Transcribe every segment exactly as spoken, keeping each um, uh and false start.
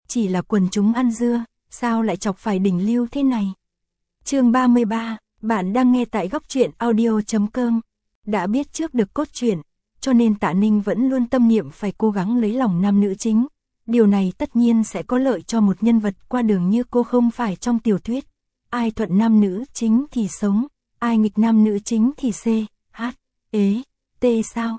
chỉ là quần chúng ăn dưa, sao lại chọc phải đỉnh lưu thế này. Chương ba mươi ba, bạn đang nghe tại góc truyện audio chấm com. Đã biết trước được cốt truyện, cho nên Tạ Ninh vẫn luôn tâm niệm phải cố gắng lấy lòng nam nữ chính. Điều này tất nhiên sẽ có lợi cho một nhân vật qua đường như cô, không phải trong tiểu thuyết. Ai thuận nam nữ chính thì sống, ai nghịch nam nữ chính thì c, h, ế, t sao.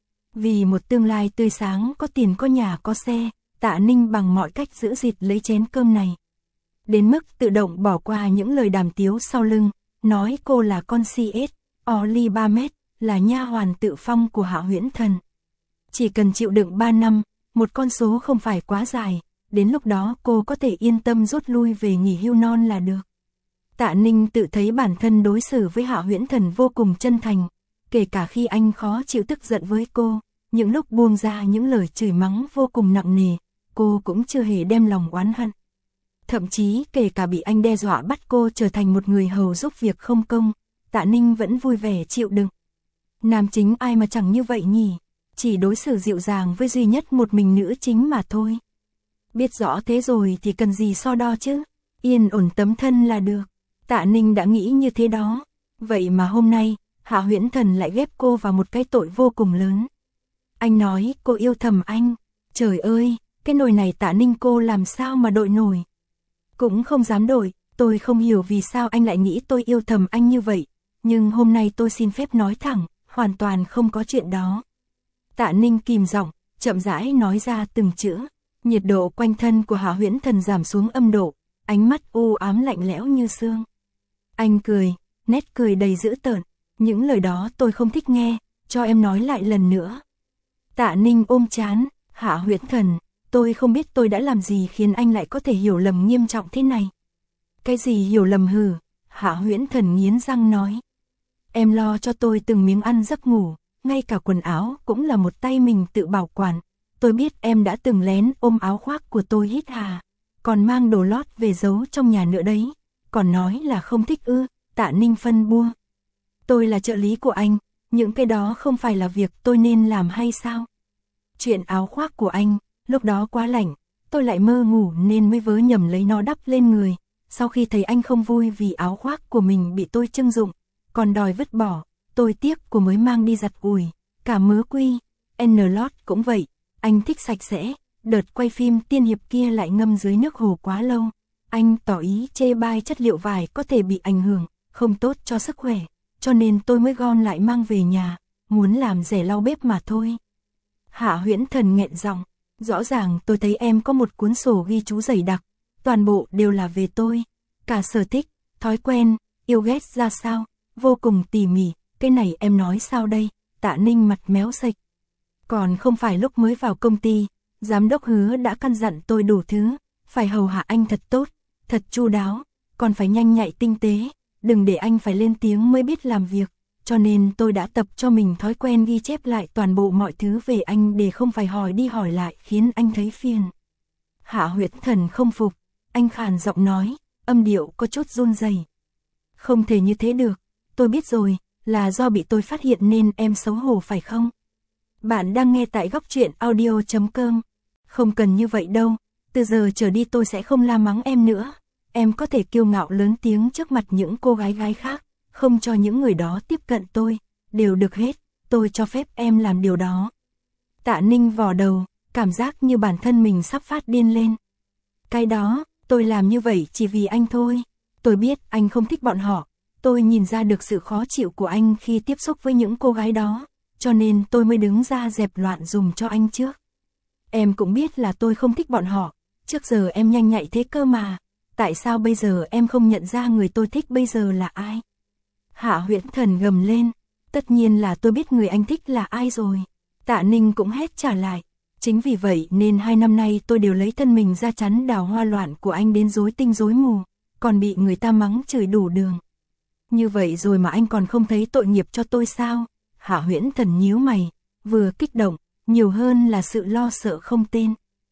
Vì một tương lai tươi sáng, có tiền có nhà có xe, Tạ Ninh bằng mọi cách giữ gìn lấy chén cơm này. Đến mức tự động bỏ qua những lời đàm tiếu sau lưng, nói cô là con xê ét, Oli ba mét, là nha hoàn tự phong của Hạ Huyễn Thần. Chỉ cần chịu đựng ba năm, một con số không phải quá dài, đến lúc đó cô có thể yên tâm rút lui về nghỉ hưu non là được. Tạ Ninh tự thấy bản thân đối xử với Hạ Huyễn Thần vô cùng chân thành, kể cả khi anh khó chịu tức giận với cô, những lúc buông ra những lời chửi mắng vô cùng nặng nề, cô cũng chưa hề đem lòng oán hận. Thậm chí kể cả bị anh đe dọa bắt cô trở thành một người hầu giúp việc không công, Tạ Ninh vẫn vui vẻ chịu đựng. Nam chính ai mà chẳng như vậy nhỉ, chỉ đối xử dịu dàng với duy nhất một mình nữ chính mà thôi. Biết rõ thế rồi thì cần gì so đo chứ, yên ổn tấm thân là được. Tạ Ninh đã nghĩ như thế đó, vậy mà hôm nay, Hạ Huyễn Thần lại ghép cô vào một cái tội vô cùng lớn. Anh nói cô yêu thầm anh, trời ơi, cái nồi này Tạ Ninh cô làm sao mà đội nổi. Cũng không dám đổi, tôi không hiểu vì sao anh lại nghĩ tôi yêu thầm anh như vậy, nhưng hôm nay tôi xin phép nói thẳng, hoàn toàn không có chuyện đó. Tạ Ninh kìm giọng, chậm rãi nói ra từng chữ, nhiệt độ quanh thân của Hạ Huyễn Thần giảm xuống âm độ, ánh mắt u ám lạnh lẽo như xương. Anh cười, nét cười đầy dữ tợn, những lời đó tôi không thích nghe, cho em nói lại lần nữa. Tạ Ninh ôm trán, Hạ Huyễn Thần, tôi không biết tôi đã làm gì khiến anh lại có thể hiểu lầm nghiêm trọng thế này. Cái gì hiểu lầm hử? Hạ Huyễn Thần nghiến răng nói. Em lo cho tôi từng miếng ăn giấc ngủ, ngay cả quần áo cũng là một tay mình tự bảo quản. Tôi biết em đã từng lén ôm áo khoác của tôi hít hà, còn mang đồ lót về giấu trong nhà nữa đấy. Còn nói là không thích ư? Tạ Ninh phân bua. Tôi là trợ lý của anh, những cái đó không phải là việc tôi nên làm hay sao? Chuyện áo khoác của anh, lúc đó quá lạnh, tôi lại mơ ngủ nên mới vớ nhầm lấy nó đắp lên người. Sau khi thấy anh không vui vì áo khoác của mình bị tôi trưng dụng, còn đòi vứt bỏ, tôi tiếc của mới mang đi giặt ủi. Cả mớ quy, N-Lót cũng vậy, anh thích sạch sẽ, đợt quay phim tiên hiệp kia lại ngâm dưới nước hồ quá lâu. Anh tỏ ý chê bai chất liệu vải có thể bị ảnh hưởng, không tốt cho sức khỏe, cho nên tôi mới gom lại mang về nhà, muốn làm rẻ lau bếp mà thôi. Hạ Huyễn Thần nghẹn giọng, rõ ràng tôi thấy em có một cuốn sổ ghi chú dày đặc, toàn bộ đều là về tôi, cả sở thích, thói quen, yêu ghét ra sao, vô cùng tỉ mỉ, cái này em nói sao đây? Tạ Ninh mặt méo sạch. Còn không phải lúc mới vào công ty, giám đốc Hứa đã căn dặn tôi đủ thứ, phải hầu hạ anh thật tốt, thật chu đáo, còn phải nhanh nhạy tinh tế, đừng để anh phải lên tiếng mới biết làm việc, cho nên tôi đã tập cho mình thói quen ghi chép lại toàn bộ mọi thứ về anh để không phải hỏi đi hỏi lại khiến anh thấy phiền. Hạ Huyễn Thần không phục, anh khàn giọng nói, âm điệu có chút run rẩy. Không thể như thế được, tôi biết rồi, là do bị tôi phát hiện nên em xấu hổ phải không? Bạn đang nghe tại góc truyện audio chấm com. Không cần như vậy đâu, từ giờ trở đi tôi sẽ không la mắng em nữa. Em có thể kiêu ngạo lớn tiếng trước mặt những cô gái gái khác, không cho những người đó tiếp cận tôi, đều được hết, tôi cho phép em làm điều đó. Tạ Ninh vò đầu, cảm giác như bản thân mình sắp phát điên lên. Cái đó, tôi làm như vậy chỉ vì anh thôi. Tôi biết anh không thích bọn họ, tôi nhìn ra được sự khó chịu của anh khi tiếp xúc với những cô gái đó, cho nên tôi mới đứng ra dẹp loạn dùm cho anh trước. Em cũng biết là tôi không thích bọn họ, trước giờ em nhanh nhạy thế cơ mà, tại sao bây giờ em không nhận ra người tôi thích bây giờ là ai? Hạ Huyễn Thần gầm lên, tất nhiên là tôi biết người anh thích là ai rồi. Tạ Ninh cũng hét trả lại, chính vì vậy nên hai năm nay tôi đều lấy thân mình ra chắn đào hoa loạn của anh đến rối tinh rối mù, còn bị người ta mắng chửi đủ đường. Như vậy rồi mà anh còn không thấy tội nghiệp cho tôi sao? Hạ Huyễn Thần nhíu mày, vừa kích động, nhiều hơn là sự lo sợ không tên.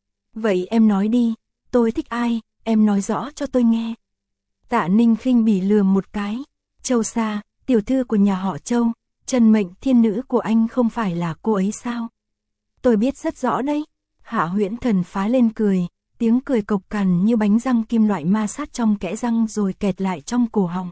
Vậy em nói đi, tôi thích ai, em nói rõ cho tôi nghe. Tạ Ninh khinh bỉ lườm một cái, Châu Sa, tiểu thư của nhà họ Châu, chân mệnh thiên nữ của anh không phải là cô ấy sao? Tôi biết rất rõ đấy. Hạ Huyễn Thần phá lên cười, tiếng cười cộc cằn như bánh răng kim loại ma sát trong kẽ răng rồi kẹt lại trong cổ họng.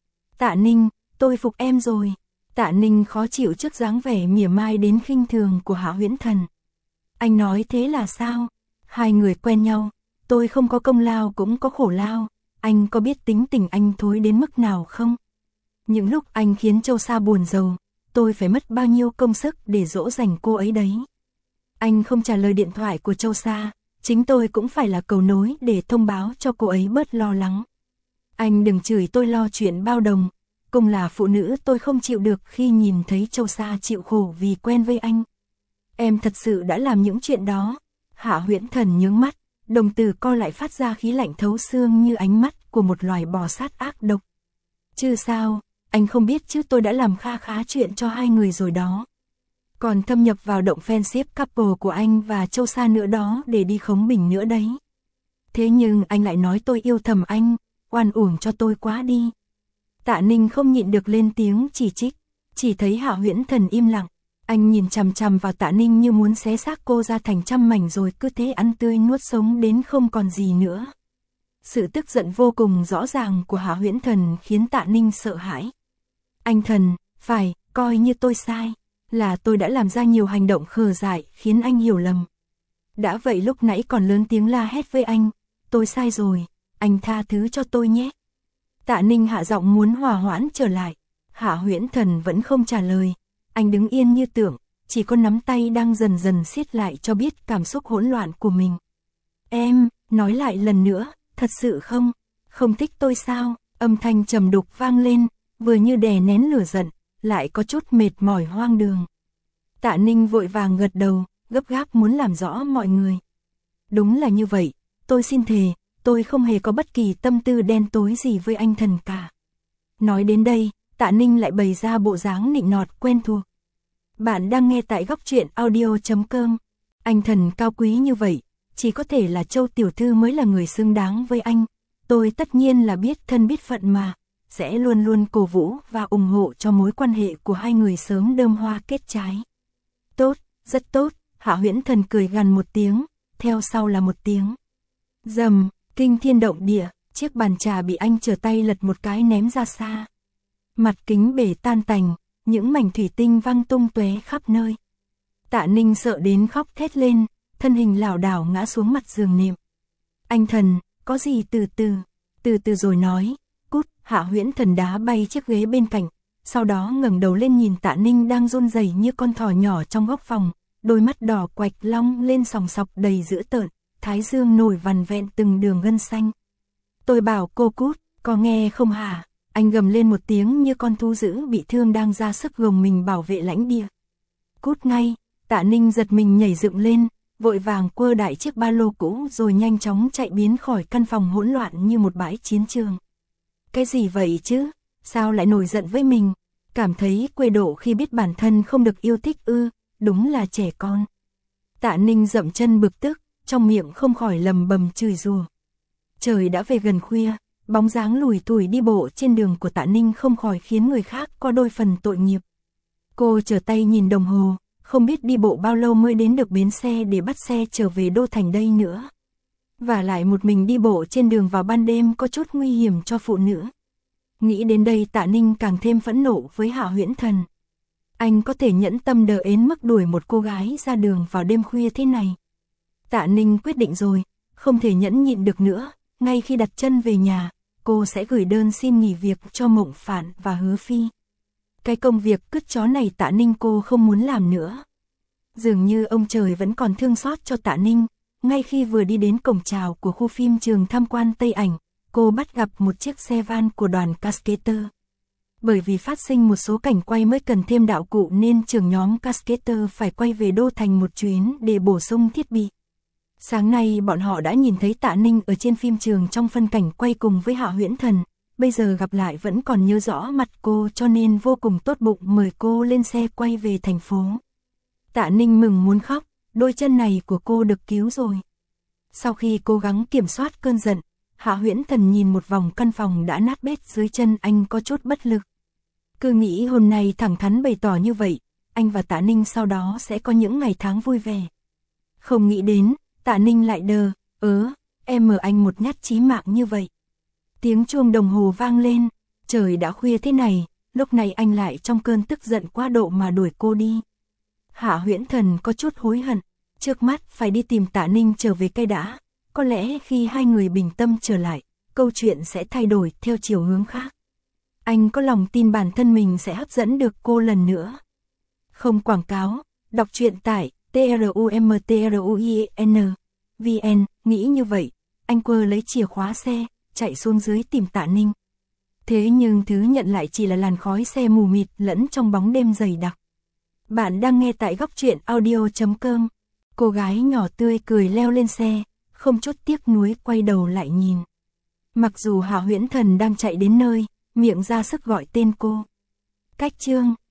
Tạ Ninh, tôi phục em rồi. Tạ Ninh khó chịu trước dáng vẻ mỉa mai đến khinh thường của Hạ Huyễn Thần. Anh nói thế là sao? Hai người quen nhau, tôi không có công lao cũng có khổ lao, anh có biết tính tình anh thối đến mức nào không? Những lúc anh khiến Châu Sa buồn rầu, tôi phải mất bao nhiêu công sức để dỗ dành cô ấy đấy. Anh không trả lời điện thoại của Châu Sa, chính tôi cũng phải là cầu nối để thông báo cho cô ấy bớt lo lắng. Anh đừng chửi tôi lo chuyện bao đồng, cùng là phụ nữ tôi không chịu được khi nhìn thấy Châu Sa chịu khổ vì quen với anh. Em thật sự đã làm những chuyện đó. Hạ Huyễn Thần nhướng mắt, đồng tử co lại phát ra khí lạnh thấu xương như ánh mắt của một loài bò sát ác độc. Chứ sao, anh không biết chứ tôi đã làm kha khá chuyện cho hai người rồi đó. Còn thâm nhập vào động friendship couple của anh và Châu Sa nữa đó để đi khống bình nữa đấy. Thế nhưng anh lại nói tôi yêu thầm anh, oan uổng cho tôi quá đi. Tạ Ninh không nhịn được lên tiếng chỉ trích, chỉ thấy Hạ Huyễn Thần im lặng. Anh nhìn chằm chằm vào Tạ Ninh như muốn xé xác cô ra thành trăm mảnh rồi cứ thế ăn tươi nuốt sống đến không còn gì nữa. Sự tức giận vô cùng rõ ràng của Hạ Huyễn Thần khiến Tạ Ninh sợ hãi. Anh Thần, phải, coi như tôi sai, là tôi đã làm ra nhiều hành động khờ dại khiến anh hiểu lầm. Đã vậy lúc nãy còn lớn tiếng la hét với anh, tôi sai rồi, anh tha thứ cho tôi nhé. Tạ Ninh hạ giọng muốn hòa hoãn trở lại, Hạ Huyễn Thần vẫn không trả lời. Anh đứng yên như tượng, chỉ có nắm tay đang dần dần siết lại cho biết cảm xúc hỗn loạn của mình. Em, nói lại lần nữa, thật sự không, không thích tôi sao? Âm thanh trầm đục vang lên, vừa như đè nén lửa giận, lại có chút mệt mỏi hoang đường. Tạ Ninh vội vàng gật đầu, gấp gáp muốn làm rõ mọi người. Đúng là như vậy, tôi xin thề, tôi không hề có bất kỳ tâm tư đen tối gì với anh Thần cả. Nói đến đây, Tạ Ninh lại bày ra bộ dáng nịnh nọt quen thuộc. Bạn đang nghe tại góc truyện audio chấm com. Anh Thần cao quý như vậy, chỉ có thể là Châu tiểu thư mới là người xứng đáng với anh. Tôi tất nhiên là biết thân biết phận mà, sẽ luôn luôn cổ vũ và ủng hộ cho mối quan hệ của hai người sớm đơm hoa kết trái. Tốt, rất tốt, Hạ Huyễn Thần cười gằn một tiếng, theo sau là một tiếng rầm, kinh thiên động địa, chiếc bàn trà bị anh trở tay lật một cái ném ra xa. Mặt kính bể tan tành, những mảnh thủy tinh văng tung tóe khắp nơi. Tạ Ninh sợ đến khóc thét lên, thân hình lảo đảo ngã xuống mặt giường nệm. Anh Thần, có gì từ từ, từ từ rồi nói, cút. Hạ Huyễn Thần đá bay chiếc ghế bên cạnh, sau đó ngẩng đầu lên nhìn Tạ Ninh đang run rẩy như con thỏ nhỏ trong góc phòng, đôi mắt đỏ quạch long lên sòng sọc đầy dữ tợn, thái dương nổi vằn vẹn từng đường gân xanh. Tôi bảo cô cút, có nghe không hả? Anh gầm lên một tiếng như con thú dữ bị thương đang ra sức gồng mình bảo vệ lãnh địa. Cút ngay. Tạ Ninh giật mình nhảy dựng lên, vội vàng quơ đại chiếc ba lô cũ rồi nhanh chóng chạy biến khỏi căn phòng hỗn loạn như một bãi chiến trường. Cái gì vậy chứ? Sao lại nổi giận với mình? Cảm thấy quê độ khi biết bản thân không được yêu thích ư? Đúng là trẻ con. Tạ Ninh dậm chân bực tức, trong miệng không khỏi lầm bầm chửi rủa. Trời đã về gần khuya, bóng dáng lủi thủi đi bộ trên đường của Tạ Ninh không khỏi khiến người khác có đôi phần tội nghiệp. Cô trở tay nhìn đồng hồ, không biết đi bộ bao lâu mới đến được bến xe để bắt xe trở về đô thành đây nữa. Và lại một mình đi bộ trên đường vào ban đêm có chút nguy hiểm cho phụ nữ. Nghĩ đến đây Tạ Ninh càng thêm phẫn nộ với Hạ Huyễn Thần. Anh có thể nhẫn tâm đờ ến mức đuổi một cô gái ra đường vào đêm khuya thế này. Tạ Ninh quyết định rồi, không thể nhẫn nhịn được nữa, ngay khi đặt chân về nhà, cô sẽ gửi đơn xin nghỉ việc cho Mộng Phạn và Hứa Phi. Cái công việc cứt chó này Tạ Ninh cô không muốn làm nữa. Dường như ông trời vẫn còn thương xót cho Tạ Ninh, ngay khi vừa đi đến cổng chào của khu phim trường tham quan Tây Ảnh, cô bắt gặp một chiếc xe van của đoàn Cascader. Bởi vì phát sinh một số cảnh quay mới cần thêm đạo cụ nên trưởng nhóm Cascader phải quay về đô thành một chuyến để bổ sung thiết bị. Sáng nay bọn họ đã nhìn thấy Tạ Ninh ở trên phim trường trong phân cảnh quay cùng với Hạ Huyễn Thần, bây giờ gặp lại vẫn còn nhớ rõ mặt cô cho nên vô cùng tốt bụng mời cô lên xe quay về thành phố. Tạ Ninh mừng muốn khóc, đôi chân này của cô được cứu rồi. Sau khi cố gắng kiểm soát cơn giận, Hạ Huyễn Thần nhìn một vòng căn phòng đã nát bét dưới chân anh có chút bất lực. Cứ nghĩ hôm nay thẳng thắn bày tỏ như vậy, anh và Tạ Ninh sau đó sẽ có những ngày tháng vui vẻ. Không nghĩ đến, Tạ Ninh lại đờ, ớ, em mở anh một nhát chí mạng như vậy. Tiếng chuông đồng hồ vang lên, trời đã khuya thế này, lúc này anh lại trong cơn tức giận quá độ mà đuổi cô đi. Hạ Huyễn Thần có chút hối hận, trước mắt phải đi tìm Tạ Ninh trở về cây đã, có lẽ khi hai người bình tâm trở lại, câu chuyện sẽ thay đổi theo chiều hướng khác. Anh có lòng tin bản thân mình sẽ hấp dẫn được cô lần nữa. Không quảng cáo, đọc truyện tại trumtruin vn, nghĩ như vậy, anh quơ lấy chìa khóa xe, chạy xuống dưới tìm Tạ Ninh. Thế nhưng thứ nhận lại chỉ là làn khói xe mù mịt lẫn trong bóng đêm dày đặc. Bạn đang nghe tại góc truyện audio chấm com. Cô gái nhỏ tươi cười leo lên xe, không chút tiếc nuối quay đầu lại nhìn. Mặc dù Hạ Huyễn Thần đang chạy đến nơi, miệng ra sức gọi tên cô. Cách chương